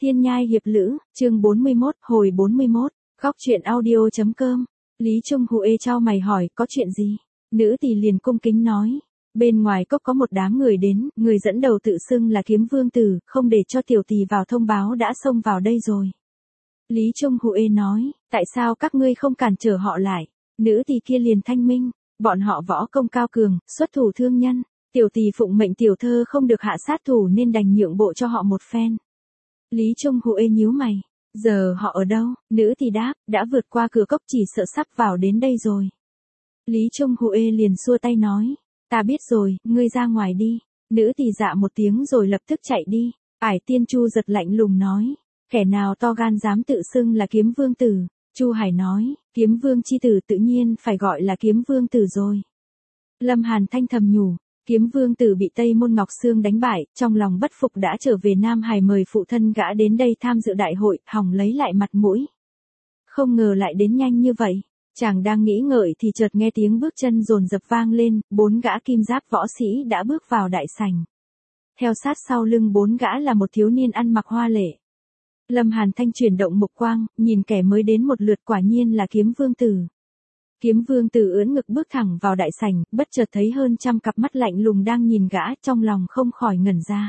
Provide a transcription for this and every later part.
Thiên Nhai Hiệp Lữ, chương 41, hồi 41, Góc truyện audio.com. Lý Trung Huệ chau mày hỏi, có chuyện gì? Nữ tỳ liền cung kính nói. Bên ngoài cốc có một đám người đến, người dẫn đầu tự xưng là Kiếm Vương Tử, không để cho tiểu tỳ vào thông báo đã xông vào đây rồi. Lý Trung Huệ nói, tại sao các ngươi không cản trở họ lại? Nữ tỳ kia liền thanh minh, bọn họ võ công cao cường, xuất thủ thương nhân, tiểu tỳ phụng mệnh tiểu thơ không được hạ sát thủ nên đành nhượng bộ cho họ một phen. Lý Trung Huệ nhíu mày, giờ họ ở đâu? Nữ tỳ đáp, đã vượt qua cửa cốc chỉ sợ sắp vào đến đây rồi. Lý Trung Huệ liền xua tay nói, ta biết rồi, ngươi ra ngoài đi. Nữ tỳ dạ một tiếng rồi lập tức chạy đi. Ải Tiên Chu Giật lạnh lùng nói, kẻ nào to gan dám tự xưng là Kiếm Vương Tử? Chu Hải nói, Kiếm Vương chi tử tự nhiên phải gọi là Kiếm Vương Tử rồi. Lâm Hàn Thanh thầm nhủ, Kiếm Vương Tử bị Tây Môn Ngọc Sương đánh bại, trong lòng bất phục đã trở về Nam Hải mời phụ thân gã đến đây tham dự đại hội, hòng lấy lại mặt mũi. Không ngờ lại đến nhanh như vậy. Chàng đang nghĩ ngợi thì chợt nghe tiếng bước chân dồn dập vang lên, 4 gã kim giáp võ sĩ đã bước vào đại sảnh. Theo sát sau lưng 4 gã là một thiếu niên ăn mặc hoa lệ. Lâm Hàn Thanh chuyển động mục quang, nhìn kẻ mới đến một lượt, quả nhiên là Kiếm Vương Tử. Kiếm Vương Tử ưỡn ngực bước thẳng vào đại sảnh, bất chợt thấy hơn trăm cặp mắt lạnh lùng đang nhìn gã, trong lòng không khỏi ngẩn ra.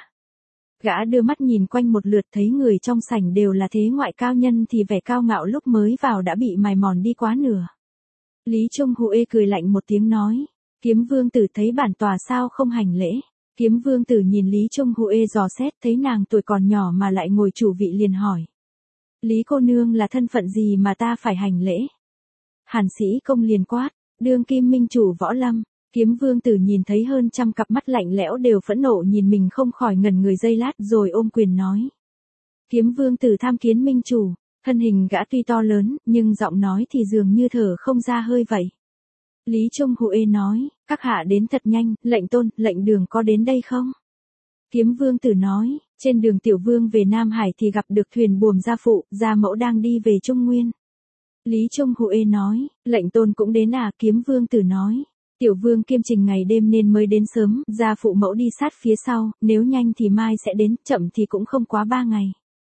Gã đưa mắt nhìn quanh một lượt thấy người trong sảnh đều là thế ngoại cao nhân thì vẻ cao ngạo lúc mới vào đã bị mài mòn đi quá nửa. Lý Trung Huệ cười lạnh một tiếng nói, Kiếm Vương Tử thấy bản tòa sao không hành lễ. Kiếm Vương Tử nhìn Lý Trung Huệ dò xét thấy nàng tuổi còn nhỏ mà lại ngồi chủ vị liền hỏi. Lý cô nương là thân phận gì mà ta phải hành lễ? Hàn Sĩ Công liền quát, đương kim minh chủ võ lâm. Kiếm Vương Tử nhìn thấy hơn trăm cặp mắt lạnh lẽo đều phẫn nộ nhìn mình không khỏi ngẩn người giây lát rồi ôm quyền nói. Kiếm Vương Tử tham kiến minh chủ, thân hình gã tuy to lớn nhưng giọng nói thì dường như thở không ra hơi vậy. Lý Trung Huệ nói, các hạ đến thật nhanh, lệnh tôn, lệnh đường có đến đây không? Kiếm Vương Tử nói, trên đường tiểu vương về Nam Hải thì gặp được thuyền buồm gia phụ, gia mẫu đang đi về Trung Nguyên. Lý Trung Huệ nói, lệnh tôn cũng đến à? Kiếm Vương Tử nói. Tiểu vương kiêm trình ngày đêm nên mới đến sớm, gia phụ mẫu đi sát phía sau, nếu nhanh thì mai sẽ đến, chậm thì cũng không quá 3 ngày.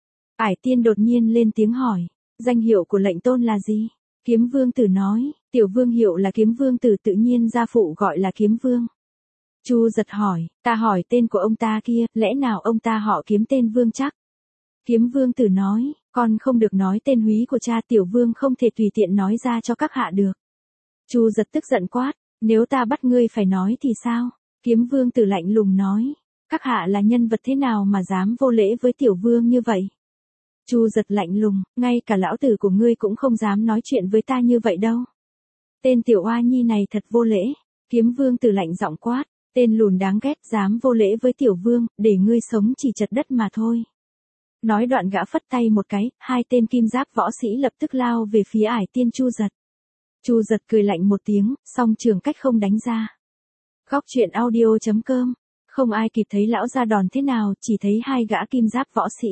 Ải Tiên đột nhiên lên tiếng hỏi, danh hiệu của lệnh tôn là gì? Kiếm Vương Tử nói, tiểu vương hiệu là Kiếm Vương Tử, tự nhiên gia phụ gọi là Kiếm Vương. Chu Giật hỏi, ta hỏi tên của ông ta kia, lẽ nào ông ta họ Kiếm tên Vương chắc? Kiếm Vương Tử nói, con không được nói tên húy của cha, tiểu vương không thể tùy tiện nói ra cho các hạ được. Chu Giật tức giận quát, nếu ta bắt ngươi phải nói thì sao? Kiếm Vương Tử lạnh lùng nói, các hạ là nhân vật thế nào mà dám vô lễ với tiểu vương như vậy? Chu Giật lạnh lùng, ngay cả lão tử của ngươi cũng không dám nói chuyện với ta như vậy đâu. Tên tiểu oa nhi này thật vô lễ. Kiếm Vương Tử lạnh giọng quát, tên lùn đáng ghét dám vô lễ với tiểu vương, để ngươi sống chỉ chật đất mà thôi. Nói đoạn gã phất tay một cái, 2 tên kim giáp võ sĩ lập tức lao về phía Ải Tiên Chu Giật. Chu Giật cười lạnh một tiếng, song trường cách không đánh ra. Góc truyện audio.com, không ai kịp thấy lão ra đòn thế nào, chỉ thấy 2 gã kim giáp võ sĩ.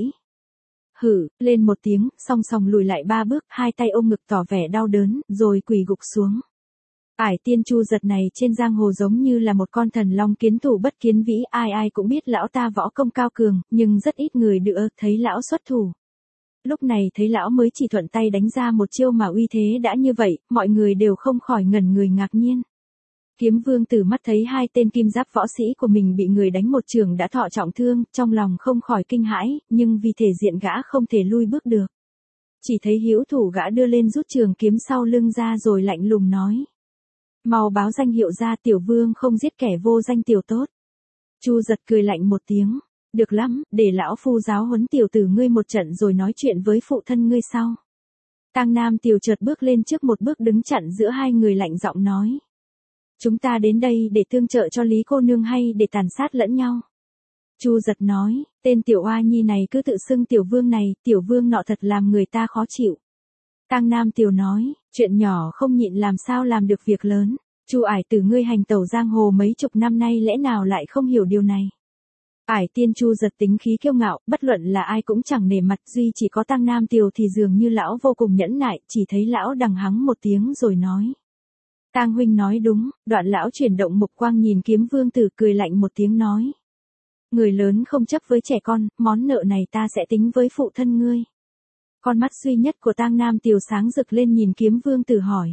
Hử, lên một tiếng, song song lùi lại 3 bước, 2 tay ôm ngực tỏ vẻ đau đớn, rồi quỳ gục xuống. Ải Tiên Chu Giật này trên giang hồ giống như là một con thần long kiến thủ bất kiến vĩ, ai ai cũng biết lão ta võ công cao cường, nhưng rất ít người được thấy lão xuất thủ. Lúc này thấy lão mới chỉ thuận tay đánh ra một chiêu mà uy thế đã như vậy, mọi người đều không khỏi ngẩn người ngạc nhiên. Kiếm Vương Tử mắt thấy 2 tên kim giáp võ sĩ của mình bị người đánh một chưởng đã thọ trọng thương, trong lòng không khỏi kinh hãi, nhưng vì thể diện gã không thể lui bước được. Chỉ thấy hữu thủ gã đưa lên rút trường kiếm sau lưng ra rồi lạnh lùng nói. Mau báo danh hiệu ra, tiểu vương không giết kẻ vô danh tiểu tốt. Chu Giật cười lạnh một tiếng. Được lắm, để lão phu giáo huấn tiểu tử ngươi một trận rồi nói chuyện với phụ thân ngươi sau. Tang Nam Tiểu chợt bước lên trước một bước đứng chặn giữa 2 người lạnh giọng nói. Chúng ta đến đây để tương trợ cho Lý cô nương hay để tàn sát lẫn nhau? Chu Giật nói, tên tiểu oa nhi này cứ tự xưng tiểu vương này, tiểu vương nọ thật làm người ta khó chịu. Tang Nam Tiểu nói, chuyện nhỏ không nhịn làm sao làm được việc lớn. Chu Ải Tử ngươi hành tẩu giang hồ mấy chục năm nay lẽ nào lại không hiểu điều này? Ải Tiên Chu Giật tính khí kiêu ngạo, bất luận là ai cũng chẳng nể mặt, duy chỉ có Tang Nam Tiểu thì dường như lão vô cùng nhẫn nại, chỉ thấy lão đằng hắng một tiếng rồi nói. Tang huynh nói đúng, đoạn lão chuyển động mục quang nhìn Kiếm Vương Tử cười lạnh một tiếng nói. Người lớn không chấp với trẻ con, món nợ này ta sẽ tính với phụ thân ngươi. Con mắt duy nhất của Tang Nam Tiều sáng rực lên nhìn Kiếm Vương Tử hỏi.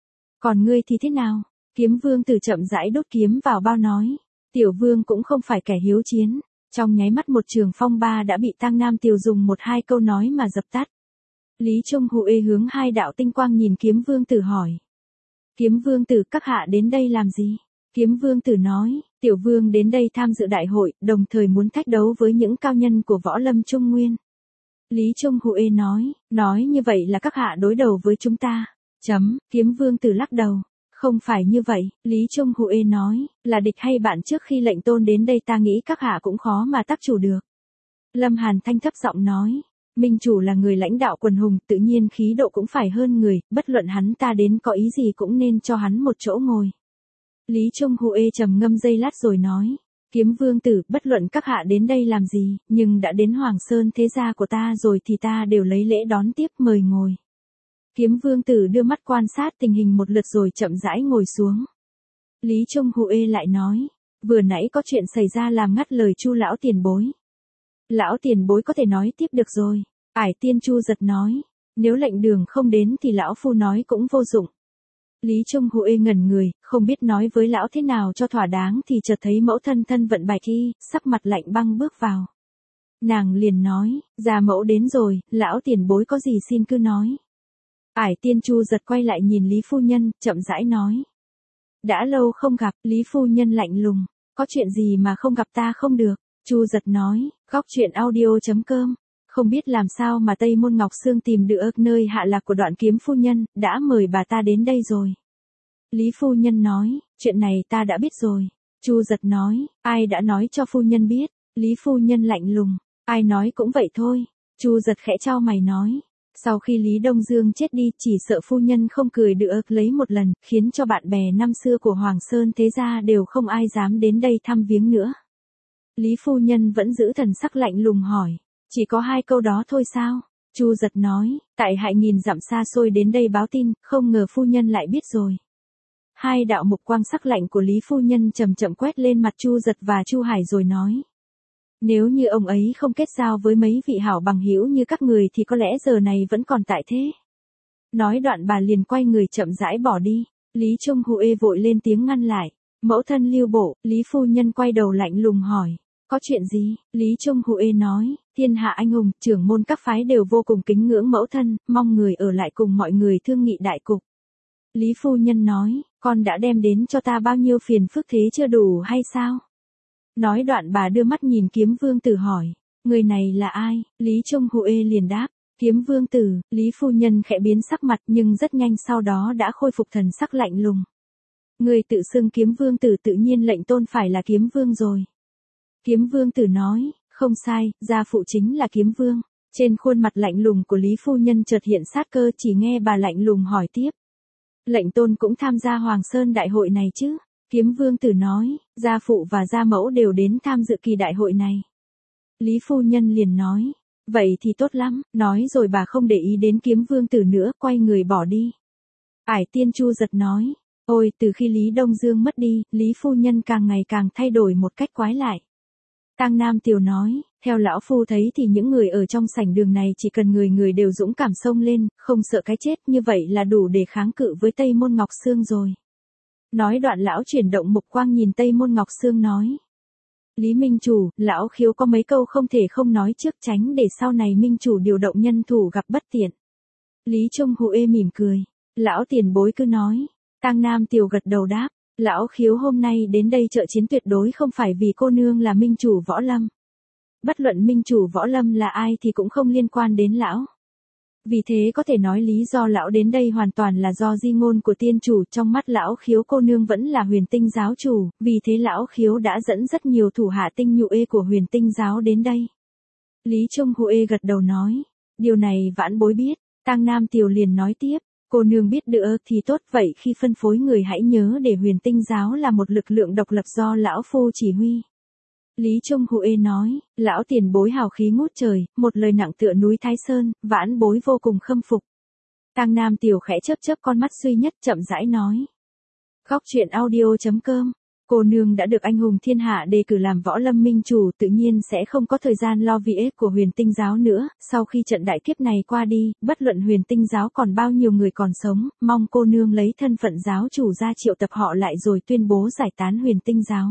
Còn ngươi thì thế nào? Kiếm Vương Tử chậm rãi đốt kiếm vào bao nói. Tiểu Vương cũng không phải kẻ hiếu chiến. Trong nháy mắt một trường phong ba đã bị Tang Nam Tiều dùng một hai câu nói mà dập tắt. Lý Trung Huệ hướng hai đạo tinh quang nhìn Kiếm Vương Tử hỏi. Kiếm Vương Tử, các hạ đến đây làm gì? Kiếm Vương Tử nói, Tiểu Vương đến đây tham dự đại hội, đồng thời muốn thách đấu với những cao nhân của võ lâm Trung Nguyên. Lý Trung Huệ nói như vậy là các hạ đối đầu với chúng ta. Kiếm Vương Tử lắc đầu. Không phải như vậy, Lý Trung Huệ nói, là địch hay bạn trước khi lệnh tôn đến đây ta nghĩ các hạ cũng khó mà tác chủ được. Lâm Hàn Thanh thấp giọng nói, Minh chủ là người lãnh đạo quần hùng, tự nhiên khí độ cũng phải hơn người, bất luận hắn ta đến có ý gì cũng nên cho hắn một chỗ ngồi. Lý Trung Huệ trầm ngâm giây lát rồi nói, Kiếm Vương Tử, bất luận các hạ đến đây làm gì, nhưng đã đến Hoàng Sơn thế gia của ta rồi thì ta đều lấy lễ đón tiếp mời ngồi. Kiếm Vương Tử đưa mắt quan sát tình hình một lượt rồi chậm rãi ngồi xuống. Lý Trung Huệ lại nói, vừa nãy có chuyện xảy ra làm ngắt lời Chu lão tiền bối. Lão tiền bối có thể nói tiếp được rồi. Ải Tiên Chu giật nói, nếu lệnh đường không đến thì lão phu nói cũng vô dụng. Lý Trung Huệ ngẩn người, không biết nói với lão thế nào cho thỏa đáng thì chợt thấy mẫu thân thân vận Bạch Y, sắc mặt lạnh băng bước vào. Nàng liền nói, gia mẫu đến rồi, lão tiền bối có gì xin cứ nói. Ải Tiên Chu giật quay lại nhìn Lý phu nhân, chậm rãi nói. Đã lâu không gặp, Lý phu nhân lạnh lùng, có chuyện gì mà không gặp ta không được. Chu giật nói, góc truyện audio.com. Không biết làm sao mà Tây Môn Ngọc Sương tìm được nơi hạ lạc của Đoạn Kiếm phu nhân, đã mời bà ta đến đây rồi. Lý phu nhân nói, chuyện này ta đã biết rồi. Chu giật nói, ai đã nói cho phu nhân biết? Lý phu nhân lạnh lùng, ai nói cũng vậy thôi. Chu giật khẽ chau mày nói, sau khi Lý Đông Dương chết đi chỉ sợ phu nhân không cười được lấy một lần, khiến cho bạn bè năm xưa của Hoàng Sơn thế gia đều không ai dám đến đây thăm viếng nữa. Lý phu nhân vẫn giữ thần sắc lạnh lùng hỏi, chỉ có hai câu đó thôi sao? Chu giật nói, tại hại nghìn dặm xa xôi đến đây báo tin, không ngờ phu nhân lại biết rồi. Hai đạo mục quang sắc lạnh của Lý phu nhân chậm chậm quét lên mặt Chu giật và Chu Hải rồi nói. Nếu như ông ấy không kết giao với mấy vị hảo bằng hữu như các người thì có lẽ giờ này vẫn còn tại thế. Nói đoạn bà liền quay người chậm rãi bỏ đi. Lý Trung Huệ vội lên tiếng ngăn lại. Mẫu thân Lưu Bộ, Lý phu nhân quay đầu lạnh lùng hỏi. Có chuyện gì? Lý Trung Huệ nói, thiên hạ anh hùng, trưởng môn các phái đều vô cùng kính ngưỡng mẫu thân, mong người ở lại cùng mọi người thương nghị đại cục. Lý phu nhân nói, con đã đem đến cho ta bao nhiêu phiền phức thế chưa đủ hay sao? Nói đoạn bà đưa mắt nhìn Kiếm Vương Tử hỏi, người này là ai? Lý Trung Huệ liền đáp, Kiếm Vương Tử. Lý phu nhân khẽ biến sắc mặt nhưng rất nhanh sau đó đã khôi phục thần sắc lạnh lùng. Người tự xưng Kiếm Vương Tử tự nhiên lệnh tôn phải là Kiếm Vương rồi. Kiếm Vương Tử nói, không sai, gia phụ chính là Kiếm Vương. Trên khuôn mặt lạnh lùng của Lý phu nhân chợt hiện sát cơ, chỉ nghe bà lạnh lùng hỏi tiếp. Lệnh tôn cũng tham gia Hoàng Sơn đại hội này chứ? Kiếm Vương Tử nói, gia phụ và gia mẫu đều đến tham dự kỳ đại hội này. Lý phu nhân liền nói, vậy thì tốt lắm, nói rồi bà không để ý đến Kiếm Vương Tử nữa, quay người bỏ đi. Ải Tiên Chu giật nói, ôi từ khi Lý Đông Dương mất đi, Lý phu nhân càng ngày càng thay đổi một cách quái lạ. Tang Nam Tiều nói, theo lão phu thấy thì những người ở trong sảnh đường này chỉ cần người người đều dũng cảm xông lên, không sợ cái chết, như vậy là đủ để kháng cự với Tây Môn Ngọc Sương rồi. Nói đoạn lão chuyển động mục quang nhìn Tây Môn Ngọc Sương nói. Lý Minh Chủ, lão khiếu có mấy câu không thể không nói trước tránh để sau này Minh Chủ điều động nhân thủ gặp bất tiện. Lý Trung Huệ mỉm cười. Lão tiền bối cứ nói. Tang Nam Tiều gật đầu đáp. Lão khiếu hôm nay đến đây trợ chiến tuyệt đối không phải vì cô nương là Minh Chủ võ lâm. Bất luận Minh Chủ võ lâm là ai thì cũng không liên quan đến lão. Vì thế có thể nói lý do lão đến đây hoàn toàn là do di ngôn của tiên chủ, trong mắt lão khiếu cô nương vẫn là Huyền Tinh giáo chủ, vì thế lão khiếu đã dẫn rất nhiều thủ hạ tinh nhuệ của Huyền Tinh giáo đến đây. Lý Trung Huệ gật đầu nói, điều này vãn bối biết. Tang Nam Tiều liền nói tiếp, cô nương biết được thì tốt, vậy khi phân phối người hãy nhớ để Huyền Tinh giáo là một lực lượng độc lập do lão phu chỉ huy. Lý Trung Huệ nói, lão tiền bối hào khí ngút trời, một lời nặng tựa núi Thái Sơn, vãn bối vô cùng khâm phục. Tang Nam Tiều khẽ chớp chớp con mắt duy nhất chậm rãi nói. Góc truyện audio.com Cô nương đã được anh hùng thiên hạ đề cử làm võ lâm minh chủ, tự nhiên sẽ không có thời gian lo việc của huyền tinh giáo nữa, sau khi trận đại kiếp này qua đi, bất luận huyền tinh giáo còn bao nhiêu người còn sống, mong cô nương lấy thân phận giáo chủ ra triệu tập họ lại rồi tuyên bố giải tán huyền tinh giáo.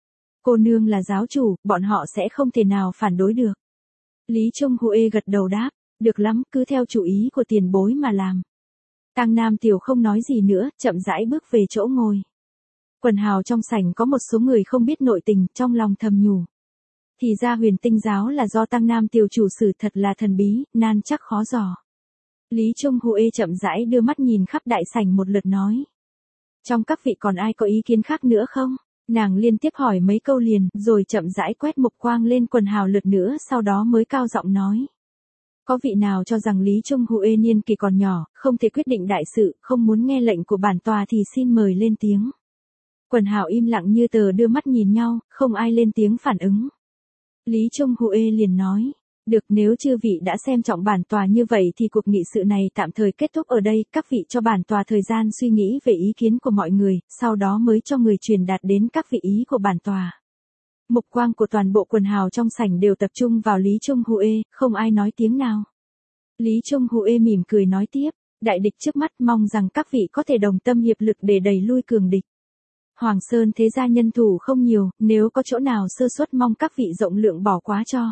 Cô nương là giáo chủ, bọn họ sẽ không thể nào phản đối được. Lý Trung Huệ gật đầu đáp, được lắm, cứ theo chủ ý của tiền bối mà làm. Tang Nam Tiểu không nói gì nữa, chậm rãi bước về chỗ ngồi. Quần hào trong sảnh có một số người không biết nội tình, trong lòng thầm nhủ. Thì ra huyền tinh giáo là do Tang Nam Tiểu chủ sử, thật là thần bí, nan chắc khó dò. Lý Trung Huệ chậm rãi đưa mắt nhìn khắp đại sảnh một lượt nói. Trong các vị còn ai có ý kiến khác nữa không? Nàng liên tiếp hỏi mấy câu liền, rồi chậm rãi quét mục quang lên quần hào lượt nữa, sau đó mới cao giọng nói. Có vị nào cho rằng Lý Trung Huệ niên kỳ còn nhỏ, không thể quyết định đại sự, không muốn nghe lệnh của bản tòa thì xin mời lên tiếng. Quần hào im lặng như tờ đưa mắt nhìn nhau, không ai lên tiếng phản ứng. Lý Trung Huệ liền nói, được, nếu chư vị đã xem trọng bản tòa như vậy thì cuộc nghị sự này tạm thời kết thúc ở đây, các vị cho bản tòa thời gian suy nghĩ về ý kiến của mọi người, sau đó mới cho người truyền đạt đến các vị ý của bản tòa. Mục quang của toàn bộ quần hào trong sảnh đều tập trung vào Lý Trung Huệ, không ai nói tiếng nào. Lý Trung Huệ mỉm cười nói tiếp, đại địch trước mắt, mong rằng các vị có thể đồng tâm hiệp lực để đẩy lui cường địch. Hoàng Sơn thế gia nhân thủ không nhiều, nếu có chỗ nào sơ suất mong các vị rộng lượng bỏ qua cho.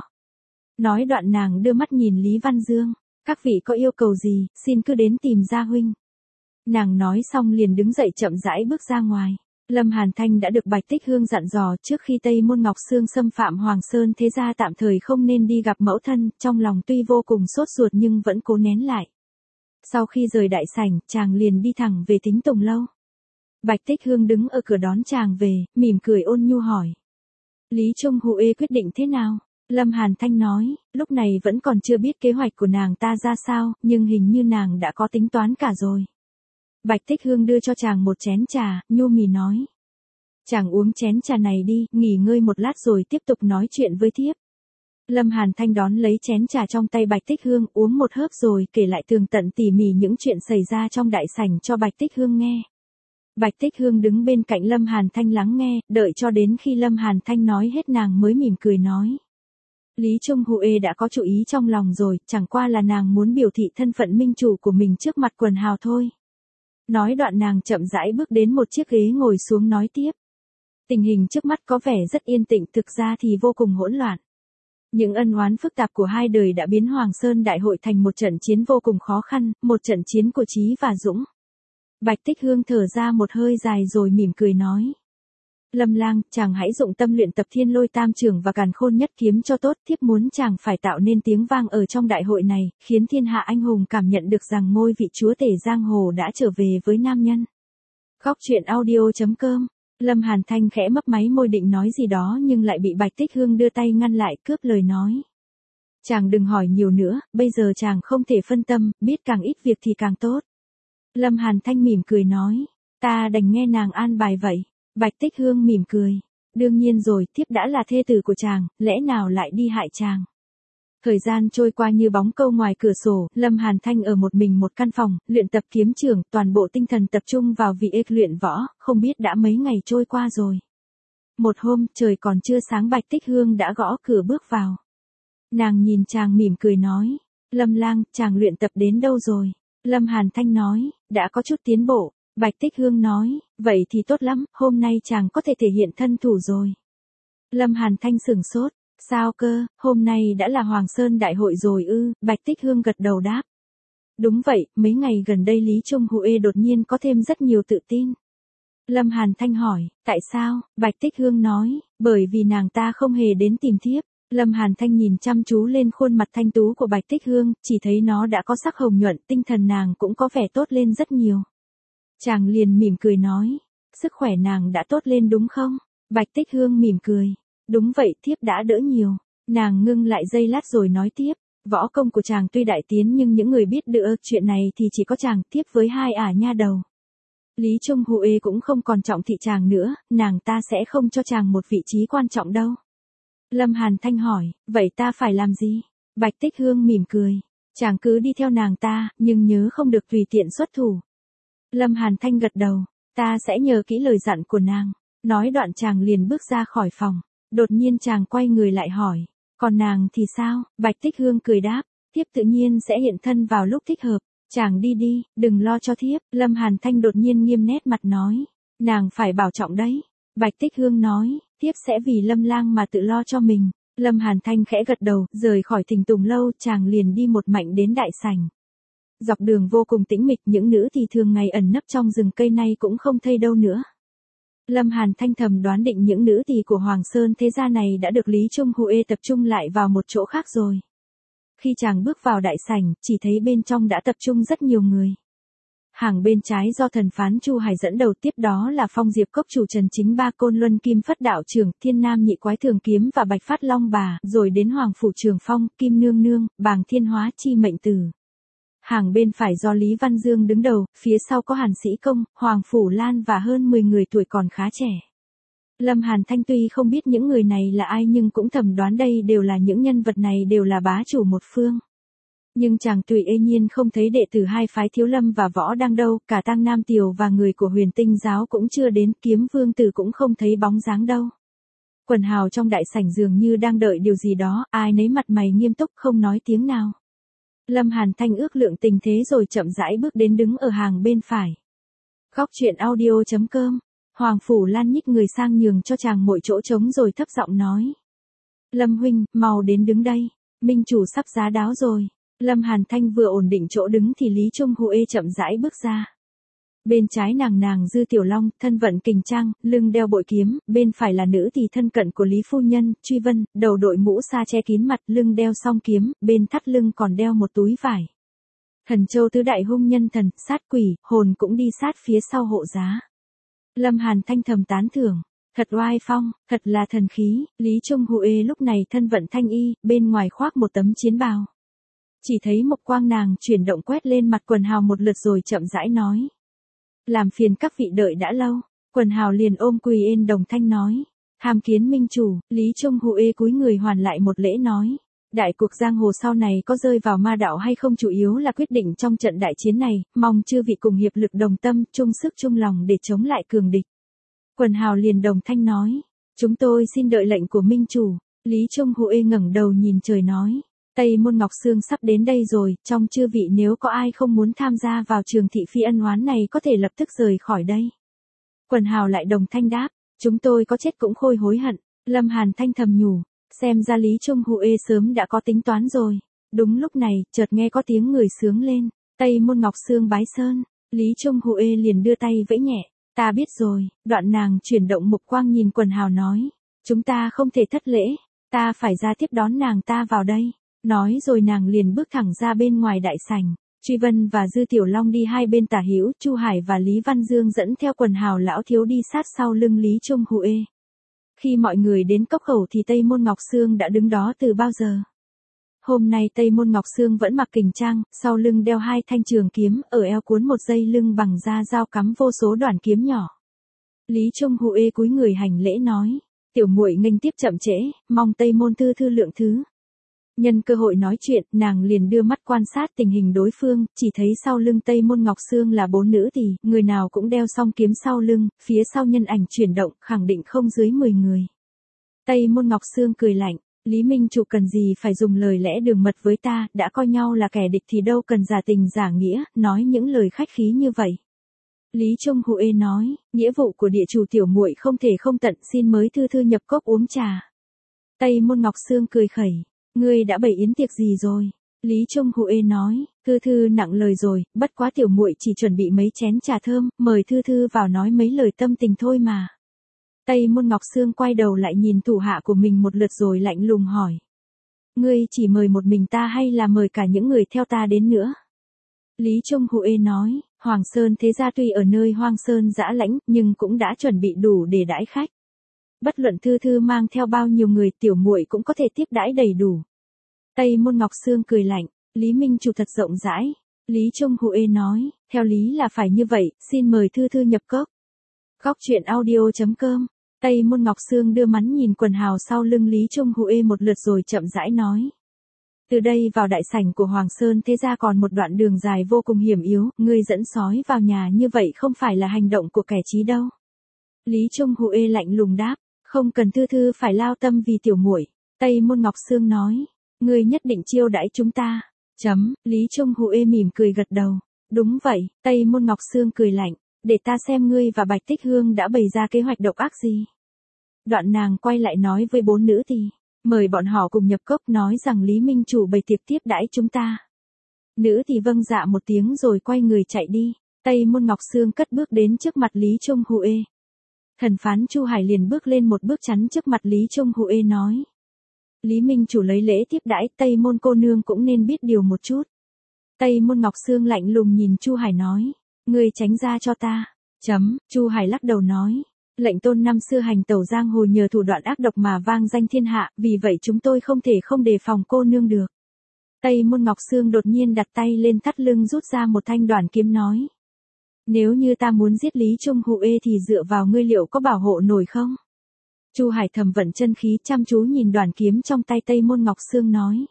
Nói đoạn nàng đưa mắt nhìn Lý Văn Dương, các vị có yêu cầu gì, xin cứ đến tìm gia huynh. Nàng nói xong liền đứng dậy chậm rãi bước ra ngoài. Lâm Hàn Thanh đã được Bạch Tích Hương dặn dò trước khi Tây Môn Ngọc Sương xâm phạm Hoàng Sơn thế gia tạm thời không nên đi gặp mẫu thân, trong lòng tuy vô cùng sốt ruột nhưng vẫn cố nén lại. Sau khi rời đại sảnh, chàng liền đi thẳng về Tính Tùng Lâu. Bạch Tích Hương đứng ở cửa đón chàng về, mỉm cười ôn nhu hỏi. Lý Trung Huệ quyết định thế nào? Lâm Hàn Thanh nói, lúc này vẫn còn chưa biết kế hoạch của nàng ta ra sao, nhưng hình như nàng đã có tính toán cả rồi. Bạch Tích Hương đưa cho chàng một chén trà, nhu mì nói. Chàng uống chén trà này đi, nghỉ ngơi một lát rồi tiếp tục nói chuyện với thiếp. Lâm Hàn Thanh đón lấy chén trà trong tay Bạch Tích Hương, uống một hớp rồi kể lại tường tận tỉ mỉ những chuyện xảy ra trong đại sảnh cho Bạch Tích Hương nghe. Bạch Tích Hương đứng bên cạnh Lâm Hàn Thanh lắng nghe, đợi cho đến khi Lâm Hàn Thanh nói hết nàng mới mỉm cười nói. Lý Trung Huệ đã có chủ ý trong lòng rồi, chẳng qua là nàng muốn biểu thị thân phận minh chủ của mình trước mặt quần hào thôi. Nói đoạn nàng chậm rãi bước đến một chiếc ghế ngồi xuống nói tiếp. Tình hình trước mắt có vẻ rất yên tĩnh, thực ra thì vô cùng hỗn loạn. Những ân oán phức tạp của hai đời đã biến Hoàng Sơn Đại hội thành một trận chiến vô cùng khó khăn, một trận chiến của trí và dũng. Bạch Tích Hương thở ra một hơi dài rồi mỉm cười nói. Lâm lang, chàng hãy dụng tâm luyện tập Thiên Lôi Tam Trường và Càn Khôn Nhất Kiếm cho tốt, thiếp muốn chàng phải tạo nên tiếng vang ở trong đại hội này, khiến thiên hạ anh hùng cảm nhận được rằng ngôi vị chúa tể giang hồ đã trở về với nam nhân. Khóc chuyện audio.com. Lâm Hàn Thanh khẽ mấp máy môi định nói gì đó nhưng lại bị Bạch Tích Hương đưa tay ngăn lại, cướp lời nói. Chàng đừng hỏi nhiều nữa, bây giờ chàng không thể phân tâm, biết càng ít việc thì càng tốt. Lâm Hàn Thanh mỉm cười nói, ta đành nghe nàng an bài vậy. Bạch Tích Hương mỉm cười, đương nhiên rồi, thiếp đã là thê tử của chàng, lẽ nào lại đi hại chàng. Thời gian trôi qua như bóng câu ngoài cửa sổ, Lâm Hàn Thanh ở một mình một căn phòng, luyện tập kiếm trường, toàn bộ tinh thần tập trung vào việc luyện võ, không biết đã mấy ngày trôi qua rồi. Một hôm, trời còn chưa sáng Bạch Tích Hương đã gõ cửa bước vào. Nàng nhìn chàng mỉm cười nói, Lâm lang, chàng luyện tập đến đâu rồi? Lâm Hàn Thanh nói, đã có chút tiến bộ. Bạch Tích Hương nói, vậy thì tốt lắm, hôm nay chàng có thể thể hiện thân thủ rồi. Lâm Hàn Thanh sửng sốt, sao cơ, hôm nay đã là Hoàng Sơn Đại hội rồi ư? Bạch Tích Hương gật đầu đáp. Đúng vậy, mấy ngày gần đây Lý Trung Huệ đột nhiên có thêm rất nhiều tự tin. Lâm Hàn Thanh hỏi, tại sao? Bạch Tích Hương nói, bởi vì nàng ta không hề đến tìm thiếp. Lâm Hàn Thanh nhìn chăm chú lên khuôn mặt thanh tú của Bạch Tích Hương, chỉ thấy nó đã có sắc hồng nhuận, tinh thần nàng cũng có vẻ tốt lên rất nhiều. Chàng liền mỉm cười nói, sức khỏe nàng đã tốt lên đúng không? Bạch Tích Hương mỉm cười, đúng vậy, thiếp đã đỡ nhiều. Nàng ngưng lại giây lát rồi nói tiếp, võ công của chàng tuy đại tiến nhưng những người biết được chuyện này thì chỉ có chàng, tiếp với hai ả nha đầu. Lý Trung Huệ cũng không còn trọng thị chàng nữa, nàng ta sẽ không cho chàng một vị trí quan trọng đâu. Lâm Hàn Thanh hỏi, vậy ta phải làm gì? Bạch Tích Hương mỉm cười, chàng cứ đi theo nàng ta, nhưng nhớ không được tùy tiện xuất thủ. Lâm Hàn Thanh gật đầu, ta sẽ nhớ kỹ lời dặn của nàng. Nói đoạn chàng liền bước ra khỏi phòng. Đột nhiên chàng quay người lại hỏi. Còn nàng thì sao? Bạch Tích Hương cười đáp. Thiếp tự nhiên sẽ hiện thân vào lúc thích hợp. Chàng đi đi, đừng lo cho thiếp. Lâm Hàn Thanh đột nhiên nghiêm nét mặt nói. Nàng phải bảo trọng đấy. Bạch Tích Hương nói. Thiếp sẽ vì Lâm lang mà tự lo cho mình. Lâm Hàn Thanh khẽ gật đầu, rời khỏi Thình Tùng lâu, chàng liền đi một mạch đến đại sảnh. Dọc đường vô cùng tĩnh mịch, những nữ thì thường ngày ẩn nấp trong rừng cây nay cũng không thấy đâu nữa. Lâm Hàn Thanh thầm đoán định những nữ tỳ của Hoàng Sơn thế gia này đã được Lý Trung Huệ tập trung lại vào một chỗ khác rồi. Khi chàng bước vào đại sảnh, chỉ thấy bên trong đã tập trung rất nhiều người. Hàng bên trái do thần phán Chu Hải dẫn đầu, tiếp đó là Phong Diệp Cốc chủ Trần Chính Ba, Côn Luân Kim Phất đạo trưởng, Thiên Nam Nhị Quái Thường Kiếm và Bạch Phát Long Bà, rồi đến Hoàng Phủ Trường Phong, Kim Nương Nương, Bàng Thiên Hóa Chi Mệnh Tử. Hàng bên phải do Lý Văn Dương đứng đầu, phía sau có Hàn Sĩ Công, Hoàng Phủ Lan và hơn 10 người tuổi còn khá trẻ. Lâm Hàn Thanh tuy không biết những người này là ai nhưng cũng thầm đoán đây đều là những nhân vật này đều là bá chủ một phương. Nhưng chàng tùy ê nhiên không thấy đệ tử hai phái Thiếu Lâm và Võ Đang đâu, cả Tăng Nam Tiều và người của Huyền Tinh giáo cũng chưa đến, Kiếm Vương Tử cũng không thấy bóng dáng đâu. Quần hào trong đại sảnh dường như đang đợi điều gì đó, ai nấy mặt mày nghiêm túc không nói tiếng nào. Lâm Hàn Thanh ước lượng tình thế rồi chậm rãi bước đến đứng ở hàng bên phải. Góc truyện audio.com. Hoàng Phủ Lan nhích người sang nhường cho chàng mỗi chỗ trống rồi thấp giọng nói. Lâm huynh, mau đến đứng đây. Minh chủ sắp giá đáo rồi. Lâm Hàn Thanh vừa ổn định chỗ đứng thì Lý Trung Huệ chậm rãi bước ra. Bên trái nàng Dư Tiểu Long, thân vận kình trang, lưng đeo bội kiếm, bên phải là nữ tỳ thân cận của Lý phu nhân, Truy Vân, đầu đội mũ sa che kín mặt, lưng đeo song kiếm, bên thắt lưng còn đeo một túi vải. Thần Châu tứ đại hung nhân thần, sát quỷ, hồn cũng đi sát phía sau hộ giá. Lâm Hàn Thanh thầm tán thưởng, thật oai phong, thật là thần khí. Lý Trung Huệ lúc này thân vận thanh y, bên ngoài khoác một tấm chiến bào. Chỉ thấy một quang nàng chuyển động quét lên mặt quần hào một lượt rồi chậm rãi nói. Làm phiền các vị đợi đã lâu. Quần hào liền ôm quỳ ên đồng thanh nói. Hàm kiến minh chủ. Lý Trung Huệ cúi người hoàn lại một lễ nói. Đại cuộc giang hồ sau này có rơi vào ma đạo hay không chủ yếu là quyết định trong trận đại chiến này, mong chư vị cùng hiệp lực đồng tâm, chung sức chung lòng để chống lại cường địch. Quần hào liền đồng thanh nói. Chúng tôi xin đợi lệnh của minh chủ. Lý Trung Huệ ngẩng đầu nhìn trời nói. Tây Môn Ngọc Sương sắp đến đây rồi, trong chư vị nếu có ai không muốn tham gia vào trường thị phi ân oán này có thể lập tức rời khỏi đây. Quần hào lại đồng thanh đáp, chúng tôi có chết cũng khôi hối hận. Lâm Hàn Thanh thầm nhủ, xem ra Lý Trung Huệ sớm đã có tính toán rồi. Đúng lúc này, chợt nghe có tiếng người sướng lên, Tây Môn Ngọc Sương bái sơn. Lý Trung Huệ liền đưa tay vẫy nhẹ, ta biết rồi. Đoạn nàng chuyển động mục quang nhìn quần hào nói, chúng ta không thể thất lễ, ta phải ra tiếp đón nàng ta vào đây. Nói rồi nàng liền bước thẳng ra bên ngoài đại sảnh. Truy Vân và Dư Tiểu Long đi hai bên tả hữu, Chu Hải và Lý Văn Dương dẫn theo quần hào lão thiếu đi sát sau lưng Lý Trung Huệ. Khi mọi người đến cốc khẩu thì Tây Môn Ngọc Sương đã đứng đó từ bao giờ. Hôm nay Tây Môn Ngọc Sương vẫn mặc kình trang, sau lưng đeo hai thanh trường kiếm, ở eo cuốn một dây lưng bằng da dao cắm vô số đoạn kiếm nhỏ. Lý Trung Huệ cúi người hành lễ nói, tiểu muội nghênh tiếp chậm trễ, mong Tây Môn thư thư lượng thứ. Nhân cơ hội nói chuyện, nàng liền đưa mắt quan sát tình hình đối phương, chỉ thấy sau lưng Tây Môn Ngọc Sương là 4 nữ tỳ, người nào cũng đeo song kiếm sau lưng, phía sau nhân ảnh chuyển động, khẳng định không dưới 10 người. Tây Môn Ngọc Sương cười lạnh, Lý Minh chủ cần gì phải dùng lời lẽ đường mật với ta, đã coi nhau là kẻ địch thì đâu cần giả tình giả nghĩa, nói những lời khách khí như vậy. Lý Trung Huệ nói, nghĩa vụ của địa chủ tiểu muội không thể không tận, xin mới thư thư nhập cốc uống trà. Tây Môn Ngọc Sương cười khẩy. Ngươi đã bày yến tiệc gì rồi? Lý Trung Huệ nói, thư thư nặng lời rồi, bất quá tiểu muội chỉ chuẩn bị mấy chén trà thơm, mời thư thư vào nói mấy lời tâm tình thôi mà. Tây Môn Ngọc Sương quay đầu lại nhìn thủ hạ của mình một lượt rồi lạnh lùng hỏi. Ngươi chỉ mời một mình ta hay là mời cả những người theo ta đến nữa? Lý Trung Huệ nói, Hoàng Sơn thế gia tuy ở nơi Hoang Sơn dã lãnh, nhưng cũng đã chuẩn bị đủ để đãi khách. Bất luận thư thư mang theo bao nhiêu người, tiểu muội cũng có thể tiếp đãi đầy đủ. Tây Môn Ngọc Sương cười lạnh, Lý Minh chủ thật rộng rãi. Lý Trung Huệ nói, theo lý là phải như vậy, xin mời thư thư nhập cốc. Góc truyện audio.com. Tây Môn Ngọc Sương đưa mắt nhìn quần hào sau lưng Lý Trung Huệ một lượt rồi chậm rãi nói. Từ đây vào đại sảnh của Hoàng Sơn thế ra còn một đoạn đường dài vô cùng hiểm yếu, ngươi dẫn sói vào nhà như vậy không phải là hành động của kẻ trí đâu. Lý Trung Huệ lạnh lùng đáp, không cần thư thư phải lao tâm vì tiểu muội. Tây Môn Ngọc Sương nói, ngươi nhất định chiêu đãi chúng ta. Lý Trung Huệ mỉm cười gật đầu. Đúng vậy, Tây Môn Ngọc Sương cười lạnh, để ta xem ngươi và Bạch Tích Hương đã bày ra kế hoạch độc ác gì. Đoạn nàng quay lại nói với 4 nữ tỳ, mời bọn họ cùng nhập cốc, nói rằng Lý Minh Chủ bày tiệc tiếp đãi chúng ta. Nữ tỳ vâng dạ một tiếng rồi quay người chạy đi. Tây Môn Ngọc Sương cất bước đến trước mặt Lý Trung Huệ. Thần phán Chu Hải liền bước lên một bước chắn trước mặt Lý Trung Huệ nói, Lý Minh Chủ lấy lễ tiếp đãi, Tây Môn cô nương cũng nên biết điều một chút. Tây Môn Ngọc Sương lạnh lùng nhìn Chu Hải nói, ngươi tránh ra cho ta. Chu Hải lắc đầu nói, lệnh tôn năm xưa hành tẩu giang hồ nhờ thủ đoạn ác độc mà vang danh thiên hạ, vì vậy chúng tôi không thể không đề phòng cô nương được. Tây Môn Ngọc Sương đột nhiên đặt tay lên thắt lưng rút ra một thanh đoản kiếm nói, nếu như ta muốn giết Lý Trung Huệ thì dựa vào ngươi liệu có bảo hộ nổi không? Chu Hải thầm vận chân khí chăm chú nhìn đoản kiếm trong tay Tây Môn Ngọc Sương nói,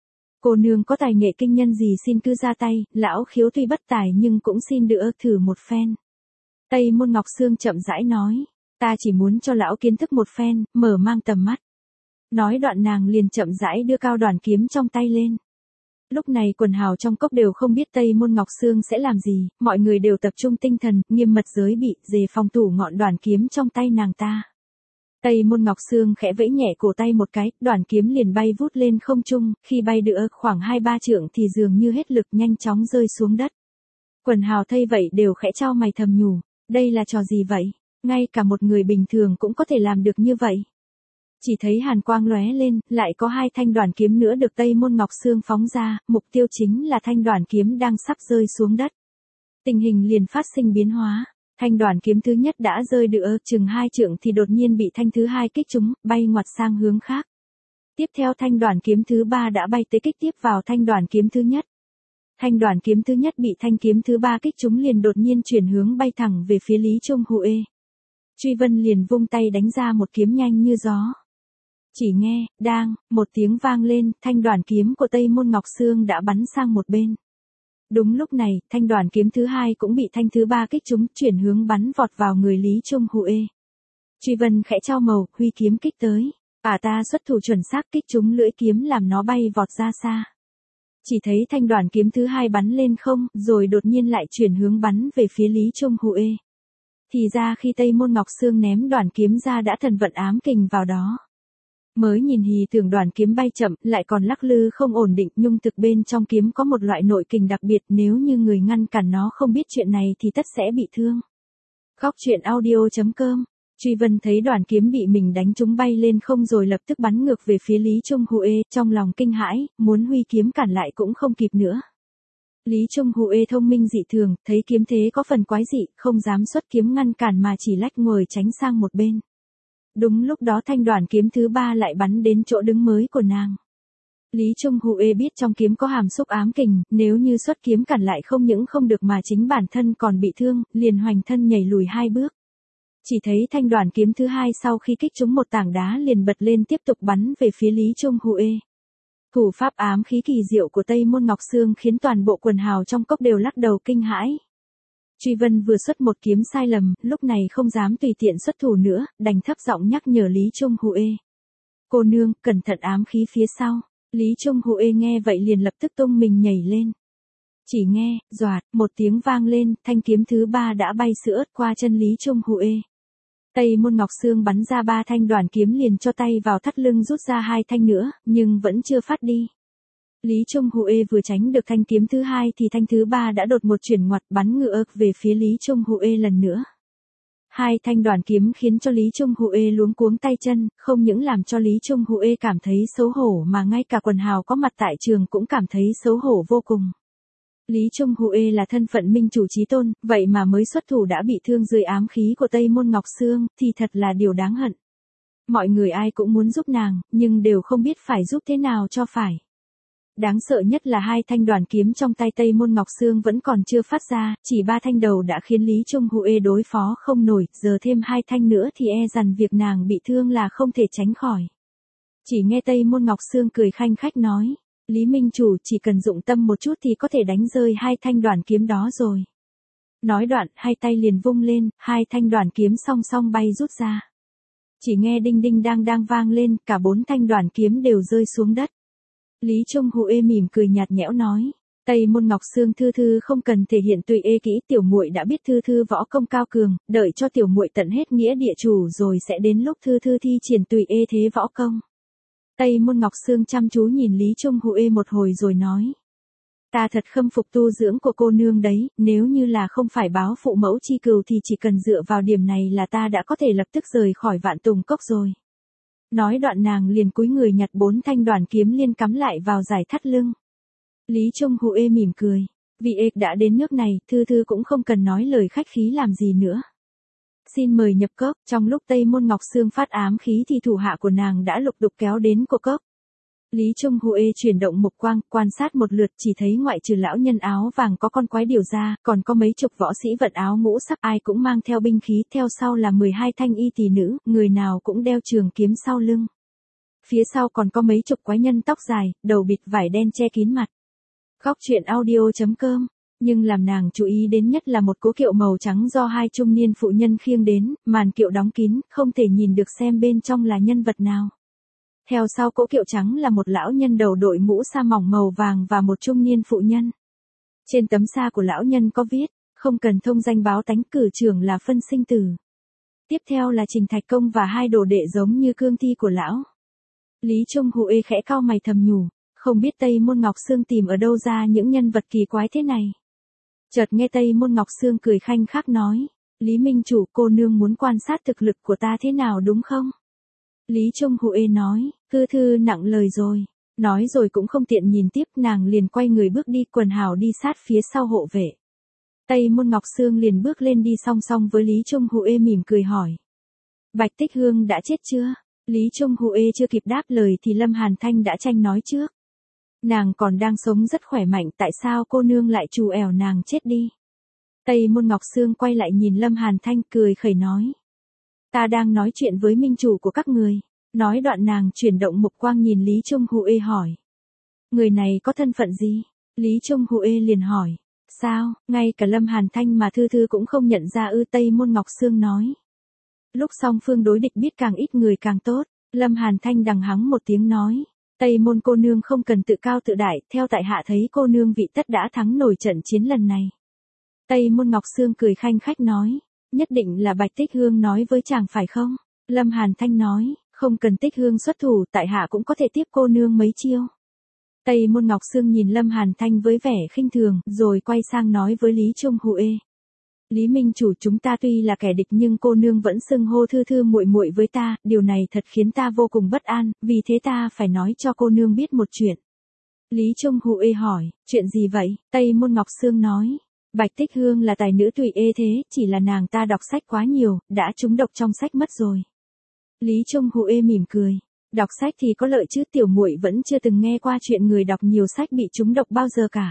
cô nương có tài nghệ kinh nhân gì xin cứ ra tay, lão khiếu tuy bất tài nhưng cũng xin đỡ thử một phen. Tây Môn Ngọc Sương chậm rãi nói, ta chỉ muốn cho lão kiến thức một phen, mở mang tầm mắt. Nói đoạn nàng liền chậm rãi đưa cao đoản kiếm trong tay lên. Lúc này quần hào trong cốc đều không biết Tây Môn Ngọc Sương sẽ làm gì, mọi người đều tập trung tinh thần, nghiêm mật giới bị, đề phòng thủ ngọn đoản kiếm trong tay nàng ta. Tây Môn Ngọc Sương khẽ vẫy nhẹ cổ tay một cái, đoản kiếm liền bay vút lên không trung, khi bay được khoảng 2-3 trượng thì dường như hết lực nhanh chóng rơi xuống đất. Quần hào thấy vậy đều khẽ chau mày thầm nhủ, đây là trò gì vậy, ngay cả một người bình thường cũng có thể làm được như vậy. Chỉ thấy hàn quang lóe lên, lại có 2 thanh đoản kiếm nữa được Tây Môn Ngọc Sương phóng ra, mục tiêu chính là thanh đoản kiếm đang sắp rơi xuống đất. Tình hình liền phát sinh biến hóa. Thanh đoản kiếm thứ nhất đã rơi được chừng 2 trượng thì đột nhiên bị thanh thứ 2 kích trúng, bay ngoặt sang hướng khác. Tiếp theo thanh đoản kiếm thứ 3 đã bay tới kích tiếp vào thanh đoản kiếm thứ nhất. Thanh đoản kiếm thứ nhất bị thanh kiếm thứ 3 kích trúng liền đột nhiên chuyển hướng bay thẳng về phía Lý Trung Huệ. Truy Vân liền vung tay đánh ra một kiếm nhanh như gió. Chỉ nghe, đang, một tiếng vang lên, thanh đoản kiếm của Tây Môn Ngọc Sương đã bắn sang một bên. Đúng lúc này, thanh đoản kiếm thứ 2 cũng bị thanh thứ 3 kích trúng, chuyển hướng bắn vọt vào người Lý Trung Huệ. Truy Vân khẽ trao màu, huy kiếm kích tới. Ta xuất thủ chuẩn xác kích trúng lưỡi kiếm làm nó bay vọt ra xa. Chỉ thấy thanh đoản kiếm thứ 2 bắn lên không, rồi đột nhiên lại chuyển hướng bắn về phía Lý Trung Huệ. Thì ra khi Tây Môn Ngọc Sương ném đoản kiếm ra đã thần vận ám kình vào đó. Mới nhìn hì tưởng đoản kiếm bay chậm, lại còn lắc lư không ổn định, nhưng thực bên trong kiếm có một loại nội kình đặc biệt, nếu như người ngăn cản nó không biết chuyện này thì tất sẽ bị thương. Góc truyện audio.com. Truy Vân thấy đoản kiếm bị mình đánh trúng bay lên không rồi lập tức bắn ngược về phía Lý Trung Huệ, trong lòng kinh hãi, muốn huy kiếm cản lại cũng không kịp nữa. Lý Trung Huệ thông minh dị thường, thấy kiếm thế có phần quái dị, không dám xuất kiếm ngăn cản mà chỉ lách người tránh sang một bên. Đúng lúc đó thanh đoản kiếm thứ 3 lại bắn đến chỗ đứng mới của nàng. Lý Trung Huệ biết trong kiếm có hàm xúc ám kình, nếu như xuất kiếm cản lại không những không được mà chính bản thân còn bị thương, liền hoành thân nhảy lùi 2 bước. Chỉ thấy thanh đoản kiếm thứ 2 sau khi kích trúng một tảng đá liền bật lên tiếp tục bắn về phía Lý Trung Huệ. Thủ pháp ám khí kỳ diệu của Tây Môn Ngọc Sương khiến toàn bộ quần hào trong cốc đều lắc đầu kinh hãi. Truy Vân vừa xuất một kiếm sai lầm, lúc này không dám tùy tiện xuất thủ nữa, đành thấp giọng nhắc nhở Lý Trung Huệ. Cô nương, cẩn thận ám khí phía sau. Lý Trung Huệ nghe vậy liền lập tức tung mình nhảy lên. Chỉ nghe, doạt, một tiếng vang lên, thanh kiếm thứ 3 đã bay sữa qua chân Lý Trung Huệ. Tây Môn Ngọc Sương bắn ra 3 thanh đoản kiếm liền cho tay vào thắt lưng rút ra 2 thanh nữa, nhưng vẫn chưa phát đi. Lý Trung Huệ vừa tránh được thanh kiếm thứ 2 thì thanh thứ 3 đã đột một chuyển ngoặt bắn ngược về phía Lý Trung Huệ lần nữa. 2 thanh đoản kiếm khiến cho Lý Trung Huệ luống cuống tay chân, không những làm cho Lý Trung Huệ cảm thấy xấu hổ mà ngay cả quần hào có mặt tại trường cũng cảm thấy xấu hổ vô cùng. Lý Trung Huệ là thân phận minh chủ chí tôn, vậy mà mới xuất thủ đã bị thương dưới ám khí của Tây Môn Ngọc Sương, thì thật là điều đáng hận. Mọi người ai cũng muốn giúp nàng, nhưng đều không biết phải giúp thế nào cho phải. Đáng sợ nhất là 2 thanh đoản kiếm trong tay Tây Môn Ngọc Sương vẫn còn chưa phát ra, chỉ 3 thanh đầu đã khiến Lý Trung Huệ đối phó không nổi, giờ thêm 2 thanh nữa thì e rằng việc nàng bị thương là không thể tránh khỏi. Chỉ nghe Tây Môn Ngọc Sương cười khanh khách nói, Lý Minh Chủ chỉ cần dụng tâm một chút thì có thể đánh rơi 2 thanh đoản kiếm đó rồi. Nói đoạn, hai tay liền vung lên, hai thanh đoàn kiếm song song bay rút ra. Chỉ nghe đinh đinh đang vang lên, cả 4 thanh đoàn kiếm đều rơi xuống đất. Lý Trung Huệ mỉm cười nhạt nhẽo nói, Tây Môn Ngọc Sương thư thư không cần thể hiện tùy ê kỹ, tiểu muội đã biết thư thư võ công cao cường, đợi cho tiểu muội tận hết nghĩa địa chủ rồi sẽ đến lúc thư thư thi triển tùy ê thế võ công. Tây Môn Ngọc Sương chăm chú nhìn Lý Trung Huệ một hồi rồi nói, ta thật khâm phục tu dưỡng của cô nương đấy, nếu như là không phải báo phụ mẫu chi cừu thì chỉ cần dựa vào điểm này là ta đã có thể lập tức rời khỏi Vạn Tùng Cốc rồi. Nói đoạn nàng liền cúi người nhặt 4 thanh đoàn kiếm liên cắm lại vào giải thắt lưng. Lý Trung Huệ mỉm cười, vì ếch đã đến nước này, thư thư cũng không cần nói lời khách khí làm gì nữa. Xin mời nhập cốc. Trong lúc Tây Môn Ngọc Sương phát ám khí thì thủ hạ của nàng đã lục đục kéo đến cô cốc. Lý Trung Huệ chuyển động mục quang, quan sát một lượt, chỉ thấy ngoại trừ lão nhân áo vàng có con quái điểu ra, còn có mấy chục võ sĩ vận áo ngũ sắc, ai cũng mang theo binh khí, theo sau là 12 thanh y tỷ nữ, người nào cũng đeo trường kiếm sau lưng. Phía sau còn có mấy chục quái nhân tóc dài, đầu bịt vải đen che kín mặt. Góc truyện audio.com. Nhưng làm nàng chú ý đến nhất là một cỗ kiệu màu trắng do hai trung niên phụ nhân khiêng đến, màn kiệu đóng kín, không thể nhìn được xem bên trong là nhân vật nào. Theo sau cỗ kiệu trắng là một lão nhân đầu đội mũ sa mỏng màu vàng và một trung niên phụ nhân. Trên tấm sa của lão nhân có viết, không cần thông danh báo tánh, cử trưởng là phân sinh tử. Tiếp theo là Trình Thạch Công và hai đồ đệ giống như cương thi của lão. Lý Trung Huệ khẽ cau mày thầm nhủ, không biết Tây Môn Ngọc Sương tìm ở đâu ra những nhân vật kỳ quái thế này. Chợt nghe Tây Môn Ngọc Sương cười khanh khách nói, Lý Minh Chủ, cô nương muốn quan sát thực lực của ta thế nào đúng không? Lý Trung Huệ nói, thư thư nặng lời rồi. Nói rồi cũng không tiện nhìn tiếp, nàng liền quay người bước đi, quần hào đi sát phía sau hộ vệ. Tây Môn Ngọc Sương liền bước lên đi song song với Lý Trung Huệ mỉm cười hỏi, Bạch Tích Hương đã chết chưa? Lý Trung Huệ chưa kịp đáp lời thì Lâm Hàn Thanh đã tranh nói trước. Nàng còn đang sống rất khỏe mạnh, tại sao cô nương lại trù ẻo nàng chết đi? Tây Môn Ngọc Sương quay lại nhìn Lâm Hàn Thanh cười khẩy nói, ta đang nói chuyện với minh chủ của các người. Nói đoạn nàng chuyển động mục quang nhìn Lý Trung Huệ hỏi, người này có thân phận gì? Lý Trung Huệ liền hỏi, sao, ngay cả Lâm Hàn Thanh mà thư thư cũng không nhận ra ư? Tây Môn Ngọc Sương nói, lúc song phương đối địch biết càng ít người càng tốt. Lâm Hàn Thanh đằng hắng một tiếng nói, Tây Môn cô nương không cần tự cao tự đại, theo tại hạ thấy cô nương vị tất đã thắng nổi trận chiến lần này. Tây Môn Ngọc Sương cười khanh khách nói, nhất định là Bạch Tích Hương nói với chàng phải không? Lâm Hàn Thanh nói, không cần Tích Hương xuất thủ, tại hạ cũng có thể tiếp cô nương mấy chiêu. Tây Môn Ngọc Sương nhìn Lâm Hàn Thanh với vẻ khinh thường, rồi quay sang nói với Lý Trung Huệ, Lý Minh Chủ, chúng ta tuy là kẻ địch nhưng cô nương vẫn xưng hô thư thư muội muội với ta, điều này thật khiến ta vô cùng bất an, vì thế ta phải nói cho cô nương biết một chuyện. Lý Trung Huệ hỏi, chuyện gì vậy? Tây Môn Ngọc Sương nói, Bạch Tích Hương là tài nữ tùy ê thế, chỉ là nàng ta đọc sách quá nhiều, đã trúng độc trong sách mất rồi. Lý Trung Huệ mỉm cười, đọc sách thì có lợi chứ, tiểu muội vẫn chưa từng nghe qua chuyện người đọc nhiều sách bị trúng độc bao giờ cả.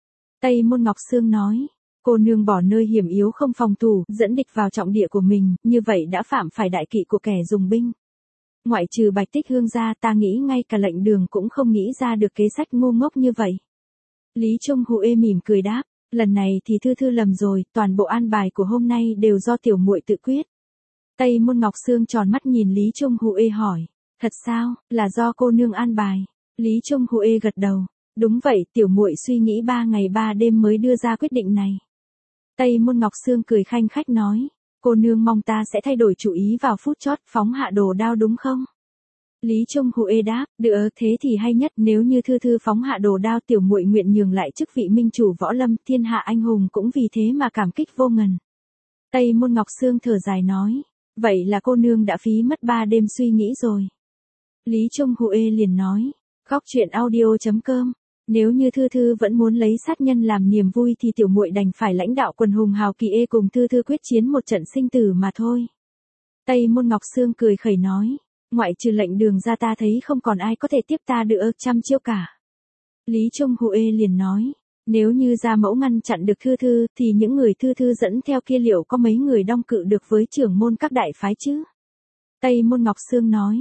Tây Môn Ngọc Sương nói, cô nương bỏ nơi hiểm yếu không phòng thủ, dẫn địch vào trọng địa của mình, như vậy đã phạm phải đại kỵ của kẻ dùng binh. Ngoại trừ Bạch Tích Hương ra, ta nghĩ ngay cả lệnh đường cũng không nghĩ ra được kế sách ngu ngốc như vậy. Lý Trung Huệ mỉm cười đáp, lần này thì thư thư lầm rồi, toàn bộ an bài của hôm nay đều do tiểu muội tự quyết. Tây Môn Ngọc Sương tròn mắt nhìn Lý Trung Huệ hỏi, thật sao, là do cô nương an bài? Lý Trung Huệ gật đầu, đúng vậy, tiểu muội suy nghĩ 3 ngày 3 đêm mới đưa ra quyết định này. Tây Môn Ngọc Sương cười khanh khách nói, cô nương mong ta sẽ thay đổi chủ ý vào phút chót, phóng hạ đồ đao đúng không? Lý Trung Huệ đáp, được, thế thì hay nhất, nếu như thư thư phóng hạ đồ đao, tiểu muội nguyện nhường lại chức vị minh chủ võ lâm, thiên hạ anh hùng cũng vì thế mà cảm kích vô ngần. Tây Môn Ngọc Sương thở dài nói, vậy là cô nương đã phí mất 3 đêm suy nghĩ rồi. Lý Trung Huệ liền nói, góc truyện audio.com, nếu như thư thư vẫn muốn lấy sát nhân làm niềm vui thì tiểu muội đành phải lãnh đạo quần hùng hào kỳ ê cùng thư thư quyết chiến một trận sinh tử mà thôi. Tây Môn Ngọc Sương cười khẩy nói, ngoại trừ lệnh đường ra ta thấy không còn ai có thể tiếp ta được 100 chiêu cả. Lý Trung Huệ liền nói, nếu như ra mẫu ngăn chặn được thư thư thì những người thư thư dẫn theo kia liệu có mấy người đong cự được với trưởng môn các đại phái chứ? Tây Môn Ngọc Sương nói,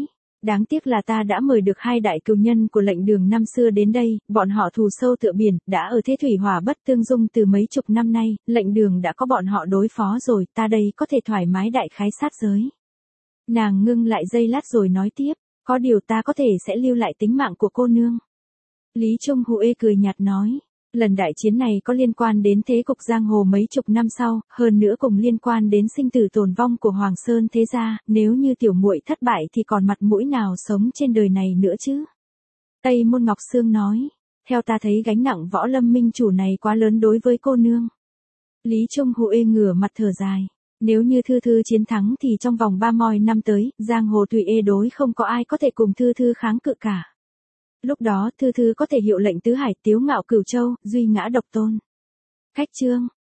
Đáng tiếc là ta đã mời được hai đại cừu nhân của lệnh đường năm xưa đến đây, bọn họ thù sâu tựa biển, đã ở thế thủy hỏa bất tương dung từ mấy chục năm nay, lệnh đường đã có bọn họ đối phó rồi, ta đây có thể thoải mái đại khái sát giới. Nàng ngưng lại giây lát rồi nói tiếp, có điều ta có thể sẽ lưu lại tính mạng của cô nương. Lý Trung Huệ cười nhạt nói, lần đại chiến này có liên quan đến thế cục giang hồ mấy chục năm sau, hơn nữa cùng liên quan đến sinh tử tồn vong của Hoàng Sơn thế gia, nếu như tiểu muội thất bại thì còn mặt mũi nào sống trên đời này nữa chứ. Tây Môn Ngọc Sương nói, theo ta thấy gánh nặng Võ Lâm minh chủ này quá lớn đối với cô nương. Lý Trung Huệ ngửa mặt thở dài, nếu như Thư Thư chiến thắng thì trong vòng 30 năm tới, giang hồ tùy ê đối không có ai có thể cùng Thư Thư kháng cự cả. Lúc đó Thư Thư có thể hiệu lệnh tứ hải tiếu ngạo cửu châu, duy ngã độc tôn. Khách chương